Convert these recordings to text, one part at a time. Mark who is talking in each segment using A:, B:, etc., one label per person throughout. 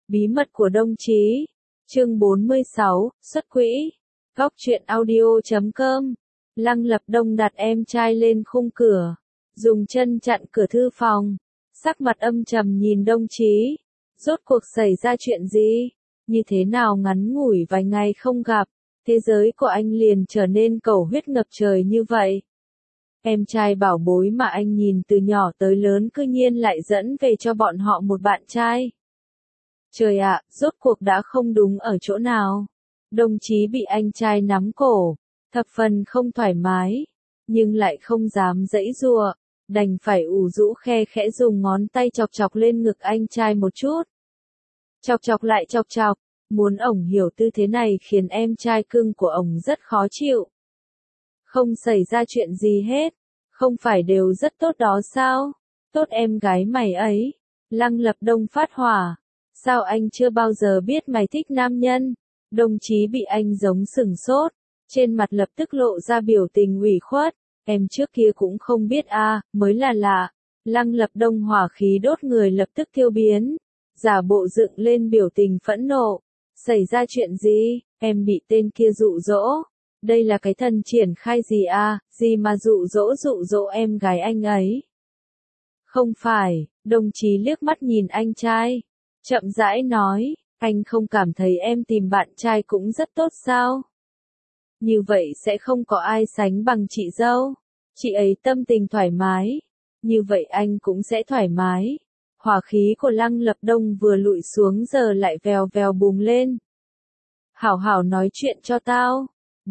A: Bí mật của đồng chí. Chương 46, xuất quỹ. Góc truyện audio.com. Lăng Lập Đông đặt em trai lên khung cửa, dùng chân chặn cửa thư phòng, sắc mặt âm trầm nhìn đồng chí. Rốt cuộc xảy ra chuyện gì? Như thế nào ngắn ngủi vài ngày không gặp, thế giới của anh liền trở nên cầu huyết ngập trời như vậy? Em trai bảo bối mà anh nhìn từ nhỏ tới lớn cư nhiên lại dẫn về cho bọn họ một bạn trai. Trời ạ, rốt cuộc đã không đúng ở chỗ nào? Đồng chí bị anh trai nắm cổ, thập phần không thoải mái, nhưng lại không dám giãy giụa, đành phải ủ rũ khe khẽ dùng ngón tay chọc chọc lên ngực anh trai một chút. Chọc chọc lại chọc chọc, muốn ổng hiểu tư thế này khiến em trai cưng của ổng rất khó chịu. Không xảy ra chuyện gì hết, không phải đều rất tốt đó sao? Tốt em gái mày ấy. Lăng Lập Đông phát hỏa. Sao anh chưa bao giờ biết mày thích nam nhân? Đồng chí bị anh giống sửng sốt, trên mặt lập tức lộ ra biểu tình ủy khuất. Em trước kia cũng không biết à, mới là lạ. Lăng Lập Đông hỏa khí đốt người lập tức tiêu biến, giả bộ dựng lên biểu tình phẫn nộ. Xảy ra chuyện gì? Em bị tên kia dụ dỗ. Đây là cái thần triển khai gì à, gì mà dụ dỗ em gái anh ấy? Không phải, đồng chí liếc mắt nhìn anh trai, chậm rãi nói, anh không cảm thấy em tìm bạn trai cũng rất tốt sao? Như vậy sẽ không có ai sánh bằng chị dâu. Chị ấy tâm tình thoải mái, như vậy anh cũng sẽ thoải mái. Hỏa khí của Lăng Lập Đông vừa lụi xuống giờ lại vèo vèo bùng lên. Hảo hảo nói chuyện cho tao.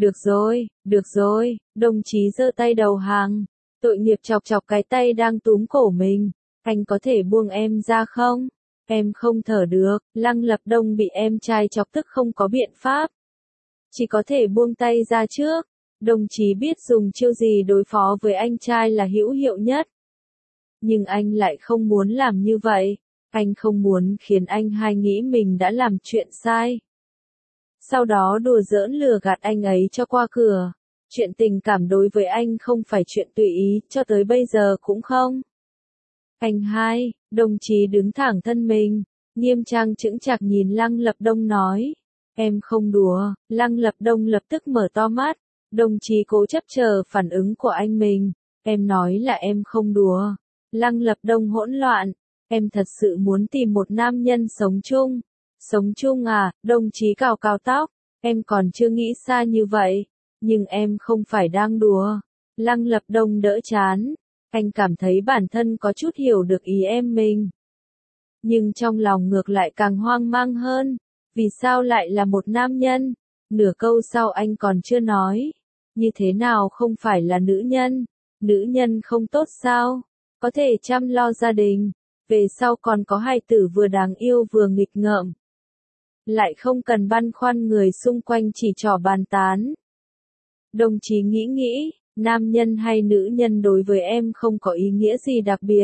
A: Được rồi, đồng chí giơ tay đầu hàng. Tội nghiệp chọc chọc cái tay đang túm cổ mình. Anh có thể buông em ra không? Em không thở được. Lăng Lập Đông bị em trai chọc tức không có biện pháp, chỉ có thể buông tay ra trước. Đồng chí biết dùng chiêu gì đối phó với anh trai là hữu hiệu nhất. Nhưng anh lại không muốn làm như vậy. Anh không muốn khiến anh hai nghĩ mình đã làm chuyện sai, sau đó đùa giỡn lừa gạt anh ấy cho qua cửa. Chuyện tình cảm đối với anh không phải chuyện tùy ý, cho tới bây giờ cũng không. Anh hai, đồng chí đứng thẳng thân mình, nghiêm trang chững chạc nhìn Lăng Lập Đông nói. Em không đùa. Lăng Lập Đông lập tức mở to mắt. Đồng chí cố chấp chờ phản ứng của anh mình. Em nói là em không đùa. Lăng Lập Đông hỗn loạn. Em thật sự muốn tìm một nam nhân sống chung. Sống chung à? Đồng chí cào cào tóc. Em còn chưa nghĩ xa như vậy. Nhưng em không phải đang đùa. Lăng Lập Đông đỡ chán. Anh cảm thấy bản thân có chút hiểu được ý em mình, nhưng trong lòng ngược lại càng hoang mang hơn. Vì sao lại là một nam nhân? Nửa câu sau anh còn chưa nói. Như thế nào không phải là nữ nhân? Nữ nhân không tốt sao? Có thể chăm lo gia đình, về sau còn có hài tử vừa đáng yêu vừa nghịch ngợm, lại không cần băn khoăn người xung quanh chỉ trỏ bàn tán. Đồng chí nghĩ, nam nhân hay nữ nhân đối với em không có ý nghĩa gì đặc biệt.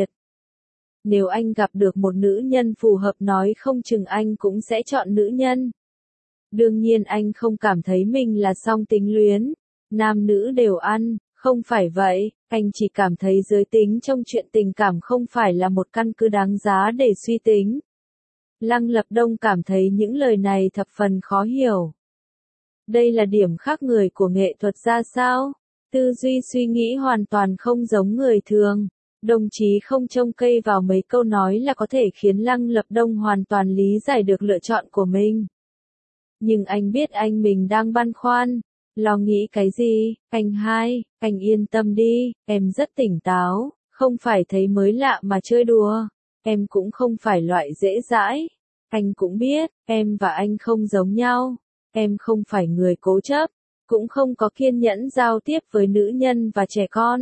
A: Nếu anh gặp được một nữ nhân phù hợp nói không chừng anh cũng sẽ chọn nữ nhân. Đương nhiên anh không cảm thấy mình là song tính luyến, nam nữ đều ăn, không phải vậy, anh chỉ cảm thấy giới tính trong chuyện tình cảm không phải là một căn cứ đáng giá để suy tính. Lăng Lập Đông cảm thấy những lời này thập phần khó hiểu. Đây là điểm khác người của nghệ thuật ra sao? Tư duy suy nghĩ hoàn toàn không giống người thường. Đồng chí không trông cây vào mấy câu nói là có thể khiến Lăng Lập Đông hoàn toàn lý giải được lựa chọn của mình. Nhưng anh biết anh mình đang băn khoăn, lo nghĩ cái gì? Anh hai, anh yên tâm đi, em rất tỉnh táo, không phải thấy mới lạ mà chơi đùa. Em cũng không phải loại dễ dãi. Anh cũng biết, em và anh không giống nhau. Em không phải người cố chấp, cũng không có kiên nhẫn giao tiếp với nữ nhân và trẻ con.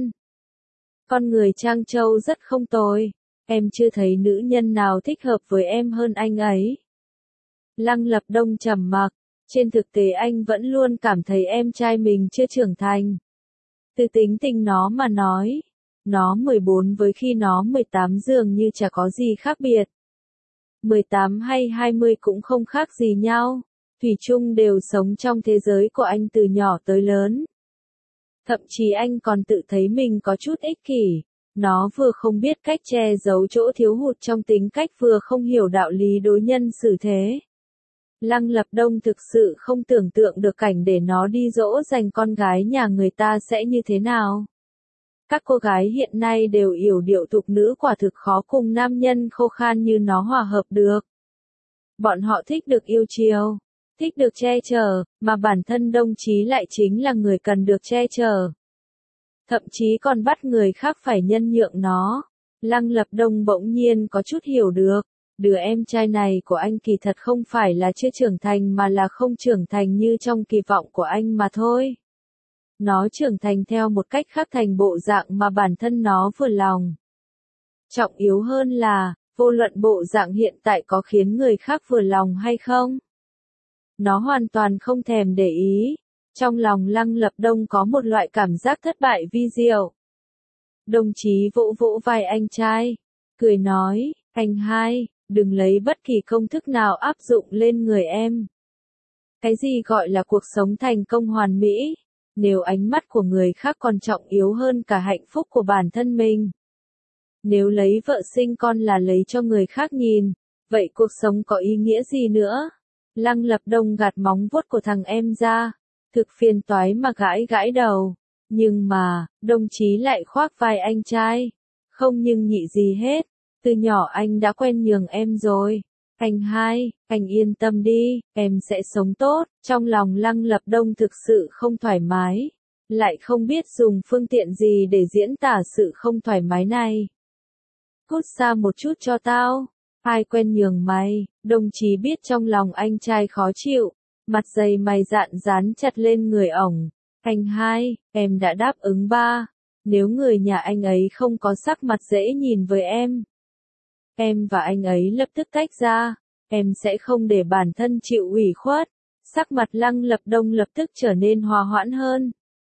A: Con người Trang Châu rất không tồi. Em chưa thấy nữ nhân nào thích hợp với em hơn anh ấy. Lăng Lập Đông trầm mặc. Trên thực tế anh vẫn luôn cảm thấy em trai mình chưa trưởng thành. Từ tính tình nó mà nói, nó 14 với khi nó 18 dường như chả có gì khác biệt. 18 hay 20 cũng không khác gì nhau. Thủy chung đều sống trong thế giới của anh từ nhỏ tới lớn. Thậm chí anh còn tự thấy mình có chút ích kỷ, Nó vừa không biết cách che giấu chỗ thiếu hụt trong tính cách vừa không hiểu đạo lý đối nhân xử thế. Lăng Lập Đông thực sự không tưởng tượng được cảnh để nó đi dỗ dành con gái nhà người ta sẽ như thế nào. Các cô gái hiện nay đều yểu điệu thục nữ quả thực khó cùng nam nhân khô khan như nó hòa hợp được. Bọn họ thích được yêu chiều, thích được che chở, mà bản thân đồng chí lại chính là người cần được che chở. Thậm chí còn bắt người khác phải nhân nhượng nó. Lăng Lập Đông bỗng nhiên có chút hiểu được. Đứa em trai này của anh kỳ thật không phải là chưa trưởng thành mà là không trưởng thành như trong kỳ vọng của anh mà thôi. Nó trưởng thành theo một cách khác thành bộ dạng mà bản thân nó vừa lòng. Trọng yếu hơn là, vô luận bộ dạng hiện tại có khiến người khác vừa lòng hay không. Nó hoàn toàn không thèm để ý. Trong lòng Lăng Lập Đông có một loại cảm giác thất bại vi diệu. Đồng chí vỗ vỗ vai anh trai, cười nói, anh hai, đừng lấy bất kỳ công thức nào áp dụng lên người em. Cái gì gọi là cuộc sống thành công hoàn mỹ, nếu ánh mắt của người khác còn trọng yếu hơn cả hạnh phúc của bản thân mình. Nếu lấy vợ sinh con là lấy cho người khác nhìn, vậy cuộc sống có ý nghĩa gì nữa? Lăng Lập Đông gạt móng vuốt của thằng em ra, thực phiền toái mà gãi gãi đầu. Nhưng mà, đồng chí lại khoác vai anh trai. Không nhưng nhị gì hết, từ nhỏ anh đã quen nhường em rồi. Anh hai, anh yên tâm đi, em sẽ sống tốt. Trong lòng Lăng Lập Đông thực sự không thoải mái. Lại không biết dùng phương tiện gì để diễn tả sự không thoải mái này. Cút xa một chút cho tao. Ai quen nhường mày, đồng chí biết trong lòng anh trai khó chịu. Mặt dày mày dạn dán chặt lên người ổng. Anh hai, em đã đáp ứng ba. Nếu người nhà anh ấy không có sắc mặt dễ nhìn với em và anh ấy lập tức tách ra. Em sẽ không để bản thân chịu ủy khuất. Sắc mặt Lăng Lập Đông lập tức trở nên hòa hoãn hơn.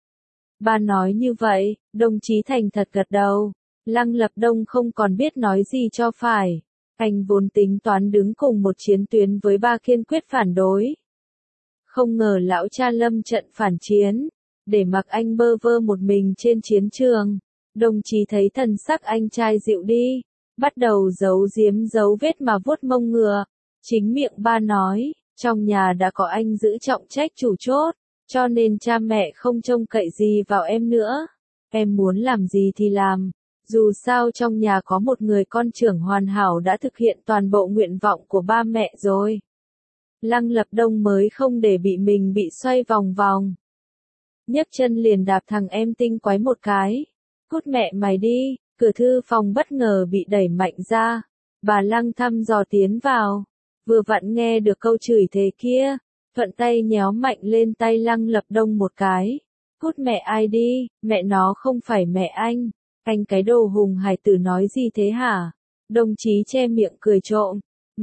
A: Ba nói như vậy, đồng chí thành thật gật đầu. Lăng Lập Đông không còn biết nói gì cho phải. Anh vốn tính toán đứng cùng một chiến tuyến với ba kiên quyết phản đối. Không ngờ lão cha lâm trận phản chiến, để mặc anh bơ vơ một mình trên chiến trường. Đồng chí thấy thần sắc anh trai dịu đi, bắt đầu giấu giếm dấu vết mà vuốt mông ngựa. Chính miệng ba nói, trong nhà đã có anh giữ trọng trách chủ chốt, cho nên cha mẹ không trông cậy gì vào em nữa. Em muốn làm gì thì làm, dù sao trong nhà có một người con trưởng hoàn hảo đã thực hiện toàn bộ nguyện vọng của ba mẹ rồi. Lăng Lập Đông mới không để mình bị xoay vòng vòng. Nhấc chân liền đạp thằng em tinh quái một cái. Cút mẹ mày đi, cửa thư phòng bất ngờ bị đẩy mạnh ra. Bà Lăng thăm dò tiến vào. Vừa vặn nghe được câu chửi thề kia. Thuận tay nhéo mạnh lên tay Lăng Lập Đông một cái. Cút mẹ ai đi, mẹ nó không phải mẹ anh. Anh cái đồ hùng hài tử nói gì thế hả? Đồng chí che miệng cười trộm.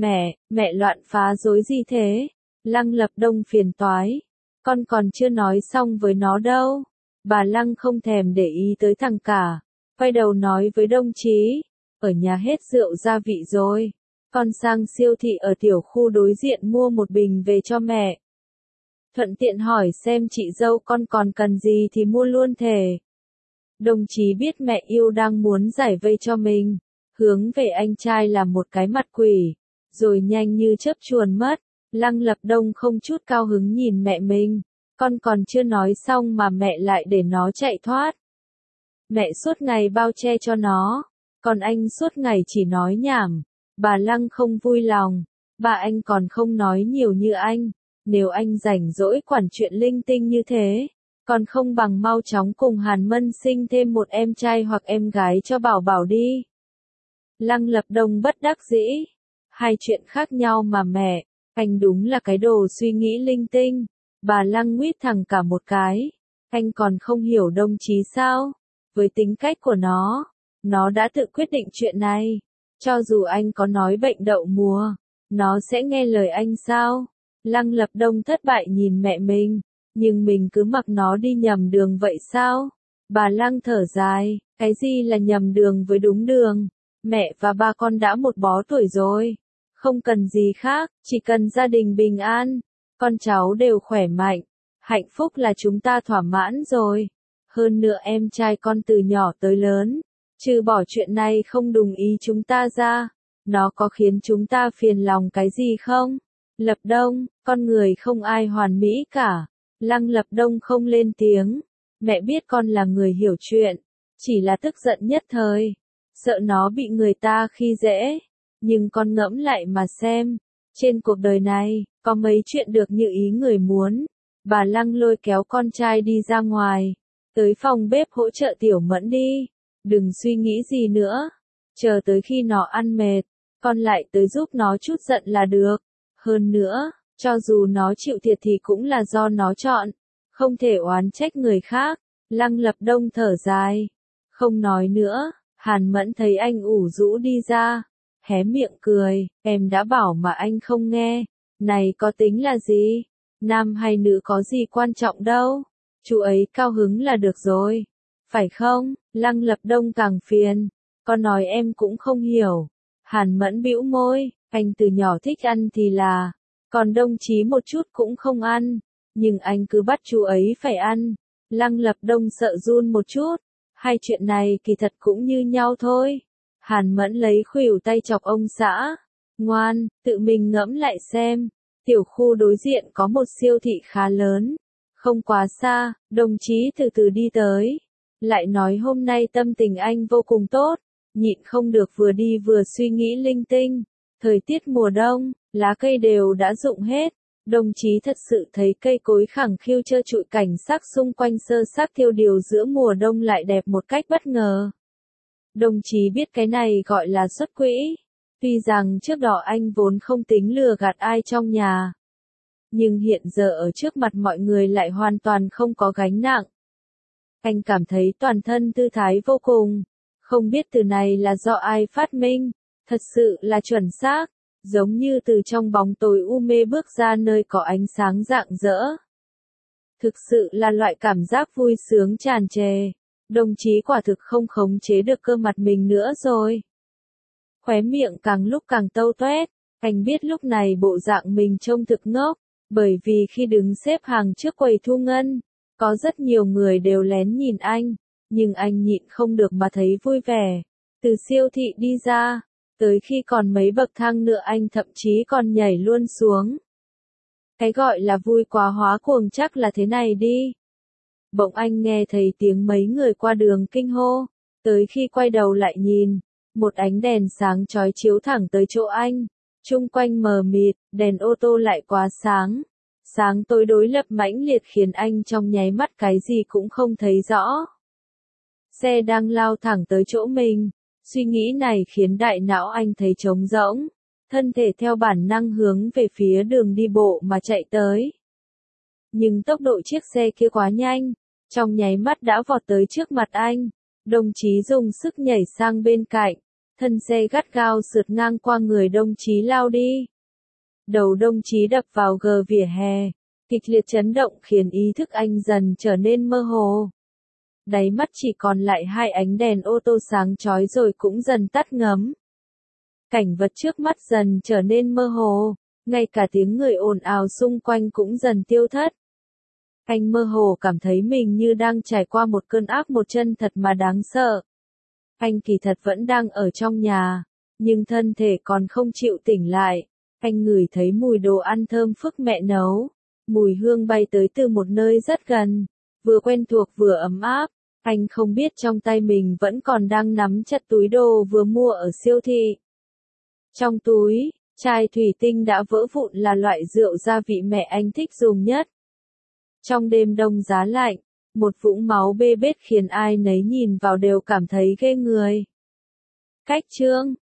A: Mẹ loạn phá rối gì thế? Lăng Lập Đông phiền toái. Con còn chưa nói xong với nó đâu. Bà Lăng không thèm để ý tới thằng cả. Quay đầu nói với đồng chí. Ở nhà hết rượu gia vị rồi. Con sang siêu thị ở tiểu khu đối diện mua một bình về cho mẹ. Thuận tiện hỏi xem chị dâu con còn cần gì thì mua luôn thề. Đồng chí biết mẹ yêu đang muốn giải vây cho mình. Hướng về anh trai làm một cái mặt quỷ. Rồi nhanh như chớp chuồn mất. Lăng Lập Đông không chút cao hứng nhìn mẹ mình. Con còn chưa nói xong mà mẹ lại để nó chạy thoát. Mẹ suốt ngày bao che cho nó. Còn anh suốt ngày chỉ nói nhảm. Bà Lăng không vui lòng. Bà anh còn không nói nhiều như anh. Nếu anh rảnh rỗi quản chuyện linh tinh như thế. Còn không bằng mau chóng cùng Hàn Mân sinh thêm một em trai hoặc em gái cho Bảo Bảo đi. Lăng Lập Đông bất đắc dĩ. Hai chuyện khác nhau mà mẹ. Anh đúng là cái đồ suy nghĩ linh tinh. Bà Lăng nguyết thẳng cả một cái. Anh còn không hiểu đồng chí sao? Với tính cách của nó đã tự quyết định chuyện này. Cho dù anh có nói bệnh đậu mùa, nó sẽ nghe lời anh sao? Lăng Lập Đông thất bại nhìn mẹ mình. Nhưng mình cứ mặc nó đi nhầm đường vậy sao? Bà Lăng thở dài. Cái gì là nhầm đường với đúng đường? Mẹ và ba con đã một bó tuổi rồi. Không cần gì khác, chỉ cần gia đình bình an. Con cháu đều khỏe mạnh. Hạnh phúc là chúng ta thỏa mãn rồi. Hơn nữa em trai con từ nhỏ tới lớn. Trừ bỏ chuyện này không đồng ý chúng ta ra, nó có khiến chúng ta phiền lòng cái gì không? Lập Đông, con người không ai hoàn mỹ cả. Lăng Lập Đông không lên tiếng. Mẹ biết con là người hiểu chuyện, chỉ là tức giận nhất thời, sợ nó bị người ta khi dễ. Nhưng con ngẫm lại mà xem, trên cuộc đời này, có mấy chuyện được như ý người muốn. Bà Lăng lôi kéo con trai đi ra ngoài, tới phòng bếp hỗ trợ Tiểu Mẫn đi. Đừng suy nghĩ gì nữa, chờ tới khi nó ăn mệt, con lại tới giúp nó chút giận là được. Hơn nữa, cho dù nó chịu thiệt thì cũng là do nó chọn, không thể oán trách người khác. Lăng Lập Đông thở dài, không nói nữa. Hàn Mẫn thấy anh ủ rũ đi ra, hé miệng cười, em đã bảo mà anh không nghe, này có tính là gì, nam hay nữ có gì quan trọng đâu, chú ấy cao hứng là được rồi, phải không? Lăng Lập Đông càng phiền, con nói em cũng không hiểu. Hàn Mẫn bĩu môi, anh từ nhỏ thích ăn thì là, còn đồng chí một chút cũng không ăn, nhưng anh cứ bắt chú ấy phải ăn. Lăng Lập Đông sợ run một chút, hai chuyện này kỳ thật cũng như nhau thôi. Hàn Mẫn lấy khuỷu tay chọc ông xã, ngoan, tự mình ngẫm lại xem, tiểu khu đối diện có một siêu thị khá lớn, không quá xa, đồng chí từ từ đi tới, lại nói hôm nay tâm tình anh vô cùng tốt, nhịn không được vừa đi vừa suy nghĩ linh tinh. Thời tiết mùa đông, lá cây đều đã rụng hết. Đồng chí thật sự thấy cây cối khẳng khiu trơ trụi, cảnh sắc xung quanh sơ xác thiêu điều giữa mùa đông lại đẹp một cách bất ngờ. Đồng chí biết cái này gọi là xuất quỹ. Tuy rằng trước đó anh vốn không tính lừa gạt ai trong nhà, nhưng hiện giờ ở trước mặt mọi người lại hoàn toàn không có gánh nặng. Anh cảm thấy toàn thân thư thái vô cùng. Không biết từ này là do ai phát minh, thật sự là chuẩn xác, giống như từ trong bóng tối u mê bước ra nơi có ánh sáng rạng rỡ. Thực sự là loại cảm giác vui sướng tràn trề. Đồng chí quả thực không khống chế được cơ mặt mình nữa rồi. Khóe miệng càng lúc càng tâu toét, anh biết lúc này bộ dạng mình trông thực ngốc, bởi vì khi đứng xếp hàng trước quầy thu ngân, có rất nhiều người đều lén nhìn anh, nhưng anh nhịn không được mà thấy vui vẻ. Từ siêu thị đi ra, tới khi còn mấy bậc thang nữa anh thậm chí còn nhảy luôn xuống. Cái gọi là vui quá hóa cuồng chắc là thế này đi. Bỗng anh nghe thấy tiếng mấy người qua đường kinh hô, tới khi quay đầu lại nhìn, một ánh đèn sáng chói chiếu thẳng tới chỗ anh, chung quanh mờ mịt, đèn ô tô lại quá sáng. Sáng tối đối lập mãnh liệt khiến anh trong nháy mắt cái gì cũng không thấy rõ. Xe đang lao thẳng tới chỗ mình, suy nghĩ này khiến đại não anh thấy trống rỗng, thân thể theo bản năng hướng về phía đường đi bộ mà chạy tới. Nhưng tốc độ chiếc xe kia quá nhanh, trong nháy mắt đã vọt tới trước mặt anh, đồng chí dùng sức nhảy sang bên cạnh, thân xe gắt gao sượt ngang qua người đồng chí lao đi. Đầu đồng chí đập vào gờ vỉa hè, kịch liệt chấn động khiến ý thức anh dần trở nên mơ hồ. Đáy mắt chỉ còn lại hai ánh đèn ô tô sáng chói rồi cũng dần tắt ngấm. Cảnh vật trước mắt dần trở nên mơ hồ, ngay cả tiếng người ồn ào xung quanh cũng dần tiêu thất. Anh mơ hồ cảm thấy mình như đang trải qua một cơn ác một chân thật mà đáng sợ. Anh kỳ thật vẫn đang ở trong nhà, nhưng thân thể còn không chịu tỉnh lại. Anh ngửi thấy mùi đồ ăn thơm phức mẹ nấu. Mùi hương bay tới từ một nơi rất gần, vừa quen thuộc vừa ấm áp. Anh không biết trong tay mình vẫn còn đang nắm chặt túi đồ vừa mua ở siêu thị. Trong túi, chai thủy tinh đã vỡ vụn là loại rượu gia vị mẹ anh thích dùng nhất. Trong đêm đông giá lạnh, một vũng máu bê bết khiến ai nấy nhìn vào đều cảm thấy ghê người. Cách chương